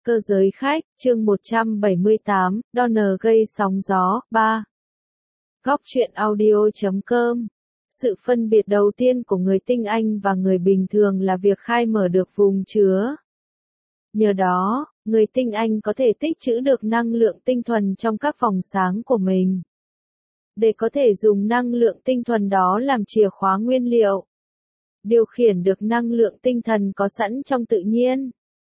Cơ giới khách, chương 178, Donner gây sóng gió, 3. Góc truyện audio.com. Sự phân biệt đầu tiên của người tinh anh và người bình thường là việc khai mở được vùng chứa. Nhờ đó, người tinh anh có thể tích trữ được năng lượng tinh thuần trong các vòng sáng của mình. Để có thể dùng năng lượng tinh thuần đó làm chìa khóa nguyên liệu. Điều khiển được năng lượng tinh thần có sẵn trong tự nhiên.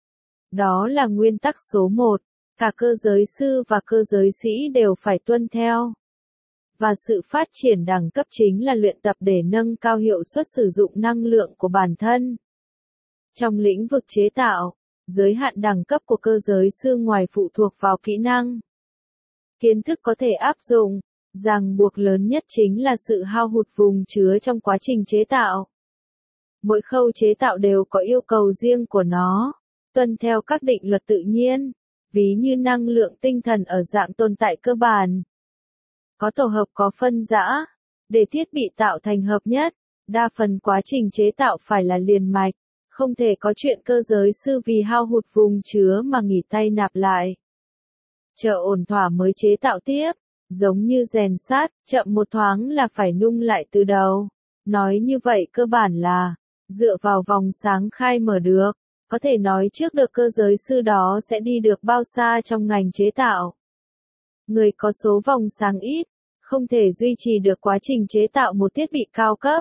Đó là nguyên tắc số 1, cả cơ giới sư và cơ giới sĩ đều phải tuân theo. Và sự phát triển đẳng cấp chính là luyện tập để nâng cao hiệu suất sử dụng năng lượng của bản thân. Trong lĩnh vực chế tạo, giới hạn đẳng cấp của cơ giới sư ngoài phụ thuộc vào kỹ năng, kiến thức có thể áp dụng, ràng buộc lớn nhất chính là sự hao hụt vùng chứa trong quá trình chế tạo. Mỗi khâu chế tạo đều có yêu cầu riêng của nó, tuân theo các định luật tự nhiên, ví như năng lượng tinh thần ở dạng tồn tại cơ bản. Có tổ hợp có phân rã, để thiết bị tạo thành hợp nhất, đa phần quá trình chế tạo phải là liền mạch, không thể có chuyện cơ giới sư vì hao hụt vùng chứa mà nghỉ tay nạp lại. Chờ ổn thỏa mới chế tạo tiếp, giống như rèn sắt, chậm một thoáng là phải nung lại từ đầu. Nói như vậy cơ bản là, dựa vào vòng sáng khai mở được, có thể nói trước được cơ giới sư đó sẽ đi được bao xa trong ngành chế tạo. Người có số vòng sáng ít, không thể duy trì được quá trình chế tạo một thiết bị cao cấp.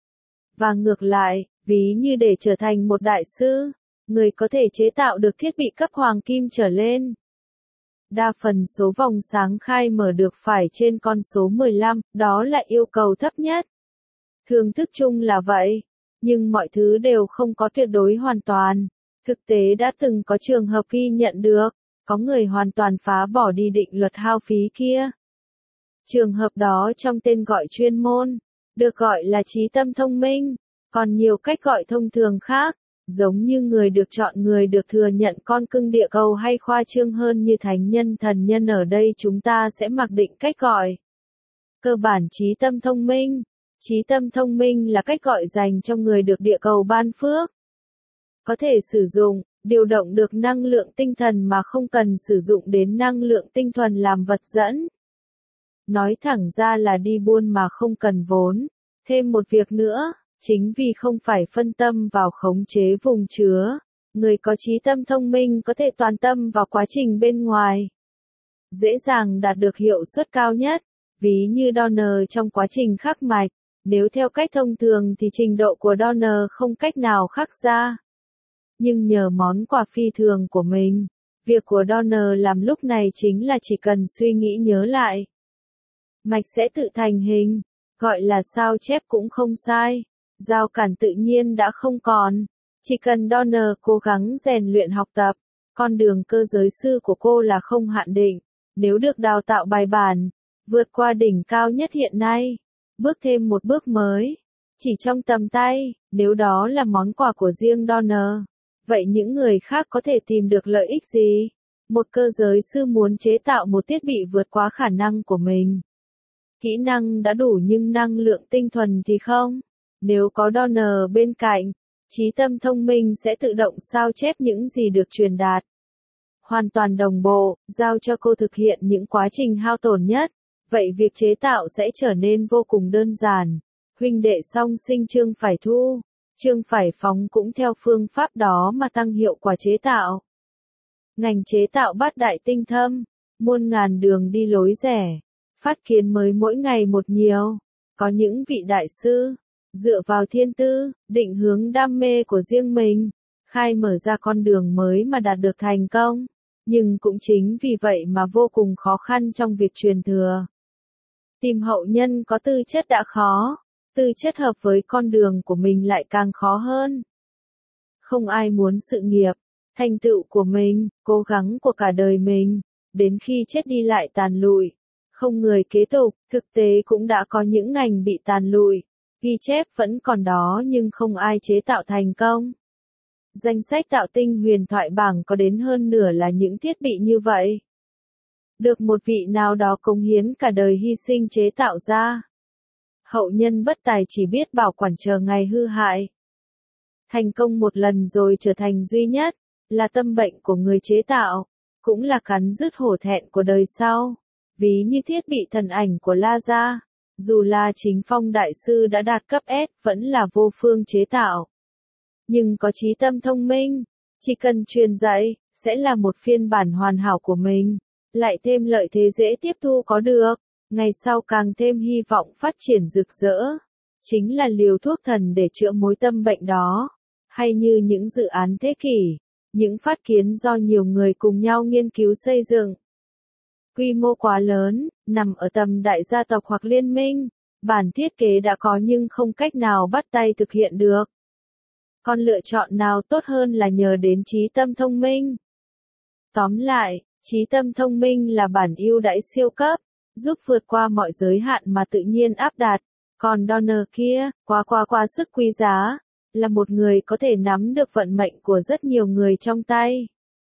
Và ngược lại, ví như để trở thành một đại sư, người có thể chế tạo được thiết bị cấp hoàng kim trở lên. Đa phần số vòng sáng khai mở được phải trên con số 15, đó là yêu cầu thấp nhất. Thường thức chung là vậy, nhưng mọi thứ đều không có tuyệt đối hoàn toàn. Thực tế đã từng có trường hợp ghi nhận được, có người hoàn toàn phá bỏ đi định luật hao phí kia. Trường hợp đó trong tên gọi chuyên môn, được gọi là trí tâm thông minh, còn nhiều cách gọi thông thường khác, giống như người được chọn, người được thừa nhận, con cưng địa cầu, hay khoa trương hơn như thánh nhân, thần nhân. Ở đây chúng ta sẽ mặc định cách gọi. Cơ bản trí tâm thông minh. Trí tâm thông minh là cách gọi dành cho người được địa cầu ban phước. Có thể sử dụng, điều động được năng lượng tinh thần mà không cần sử dụng đến năng lượng tinh thuần làm vật dẫn. Nói thẳng ra là đi buôn mà không cần vốn. Thêm một việc nữa, chính vì không phải phân tâm vào khống chế vùng chứa, người có trí tâm thông minh có thể toàn tâm vào quá trình bên ngoài. Dễ dàng đạt được hiệu suất cao nhất, ví như Donner trong quá trình khắc mạch. Nếu theo cách thông thường thì trình độ của Donner không cách nào khắc ra. Nhưng nhờ món quà phi thường của mình, việc của Donner làm lúc này chính là chỉ cần suy nghĩ nhớ lại. Mạch sẽ tự thành hình, gọi là sao chép cũng không sai. Rào cản tự nhiên đã không còn. Chỉ cần Donner cố gắng rèn luyện học tập, con đường cơ giới sư của cô là không hạn định. Nếu được đào tạo bài bản, vượt qua đỉnh cao nhất hiện nay, bước thêm một bước mới, chỉ trong tầm tay, nếu đó là món quà của riêng Donner, vậy những người khác có thể tìm được lợi ích gì? Một cơ giới sư muốn chế tạo một thiết bị vượt quá khả năng của mình. Kỹ năng đã đủ nhưng năng lượng tinh thuần thì không. Nếu có Donner bên cạnh, trí tâm thông minh sẽ tự động sao chép những gì được truyền đạt. Hoàn toàn đồng bộ, giao cho cô thực hiện những quá trình hao tổn nhất. Vậy việc chế tạo sẽ trở nên vô cùng đơn giản. Huynh đệ song sinh Trương Phải Thu, Trương Phải Phóng cũng theo phương pháp đó mà tăng hiệu quả chế tạo. Ngành chế tạo bát đại tinh thâm, muôn ngàn đường đi lối rẻ, phát kiến mới mỗi ngày một nhiều. Có những vị đại sư, dựa vào thiên tư, định hướng đam mê của riêng mình, khai mở ra con đường mới mà đạt được thành công. Nhưng cũng chính vì vậy mà vô cùng khó khăn trong việc truyền thừa. Tìm hậu nhân có tư chất đã khó, tư chất hợp với con đường của mình lại càng khó hơn. Không ai muốn sự nghiệp, thành tựu của mình, cố gắng của cả đời mình, đến khi chết đi lại tàn lụi. Không người kế tục, thực tế cũng đã có những ngành bị tàn lụi, ghi chép vẫn còn đó nhưng không ai chế tạo thành công. Danh sách tạo tinh huyền thoại bảng có đến hơn nửa là những thiết bị như vậy. Được một vị nào đó cống hiến cả đời hy sinh chế tạo ra. Hậu nhân bất tài chỉ biết bảo quản chờ ngày hư hại. Thành công một lần rồi trở thành duy nhất, là tâm bệnh của người chế tạo, cũng là cắn rứt hổ thẹn của đời sau. Ví như thiết bị thần ảnh của La Gia, dù La Chính Phong đại sư đã đạt cấp S, vẫn là vô phương chế tạo. Nhưng có trí tâm thông minh, chỉ cần truyền dạy, sẽ là một phiên bản hoàn hảo của mình, lại thêm lợi thế dễ tiếp thu có được, ngày sau càng thêm hy vọng phát triển rực rỡ. Chính là liều thuốc thần để chữa mối tâm bệnh đó, hay như những dự án thế kỷ, những phát kiến do nhiều người cùng nhau nghiên cứu xây dựng. Quy mô quá lớn, nằm ở tầm đại gia tộc hoặc liên minh, bản thiết kế đã có nhưng không cách nào bắt tay thực hiện được. Còn lựa chọn nào tốt hơn là nhờ đến trí tâm thông minh. Tóm lại, trí tâm thông minh là bản ưu đãi siêu cấp, giúp vượt qua mọi giới hạn mà tự nhiên áp đặt. Còn Donner kia, quá sức quý giá, là một người có thể nắm được vận mệnh của rất nhiều người trong tay.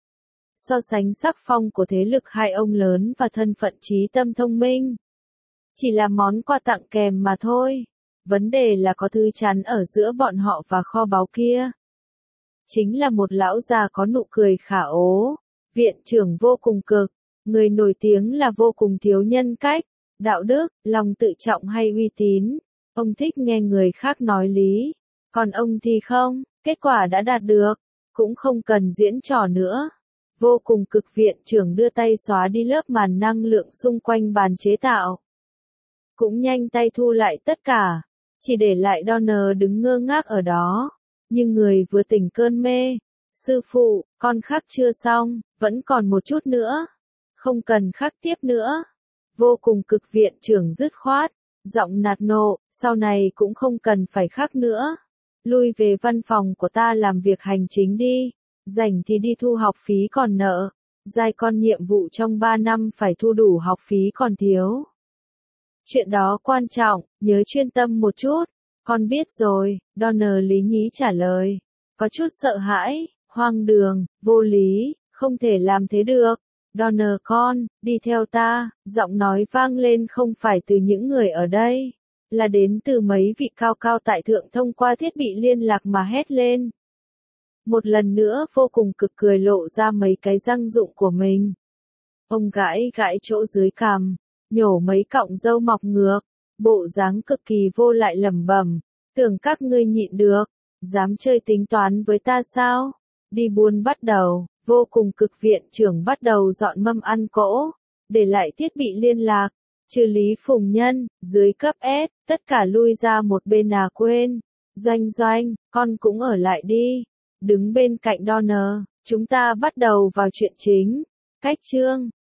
So sánh sắc phong của thế lực hai ông lớn và thân phận trí tâm thông minh, chỉ là món quà tặng kèm mà thôi. Vấn đề là có thứ chắn ở giữa bọn họ và kho báu kia. Chính là một lão già có nụ cười khả ố, viện trưởng vô cùng cực, người nổi tiếng là vô cùng thiếu nhân cách, đạo đức, lòng tự trọng hay uy tín. Ông thích nghe người khác nói lý, còn ông thì không, kết quả đã đạt được, cũng không cần diễn trò nữa. Vô cùng cực viện trưởng đưa tay xóa đi lớp màn năng lượng xung quanh bàn chế tạo. Cũng nhanh tay thu lại tất cả, chỉ để lại Donner đứng ngơ ngác ở đó, như người vừa tỉnh cơn mê. Sư phụ, con khắc chưa xong, vẫn còn một chút nữa. Không cần khắc tiếp nữa. Vô cùng cực viện trưởng dứt khoát, giọng nạt nộ, sau này cũng không cần phải khắc nữa. Lui về văn phòng của ta làm việc hành chính đi, rảnh thì đi thu học phí còn nợ, dai con nhiệm vụ trong 3 năm phải thu đủ học phí còn thiếu. Chuyện đó quan trọng, nhớ chuyên tâm một chút. Con biết rồi, Donner lý nhí trả lời. Có chút sợ hãi, hoang đường, vô lý, không thể làm thế được. Donner con, đi theo ta, giọng nói vang lên không phải từ những người ở đây, là đến từ mấy vị cao cao tại thượng thông qua thiết bị liên lạc mà hét lên. Một lần nữa vô cùng cực cười lộ ra mấy cái răng rụng của mình. Ông gãi gãi chỗ dưới cằm, nhổ mấy cọng râu mọc ngược, bộ dáng cực kỳ vô lại lẩm bẩm, tưởng các ngươi nhịn được, dám chơi tính toán với ta sao? Đi buôn bắt đầu, vô cùng cực viện trưởng bắt đầu dọn mâm ăn cỗ, để lại thiết bị liên lạc, trừ Lý Phùng Nhân, dưới cấp S, tất cả lui ra một bên quên. Doanh, con cũng ở lại đi, đứng bên cạnh Donner, chúng ta bắt đầu vào chuyện chính. Cách chương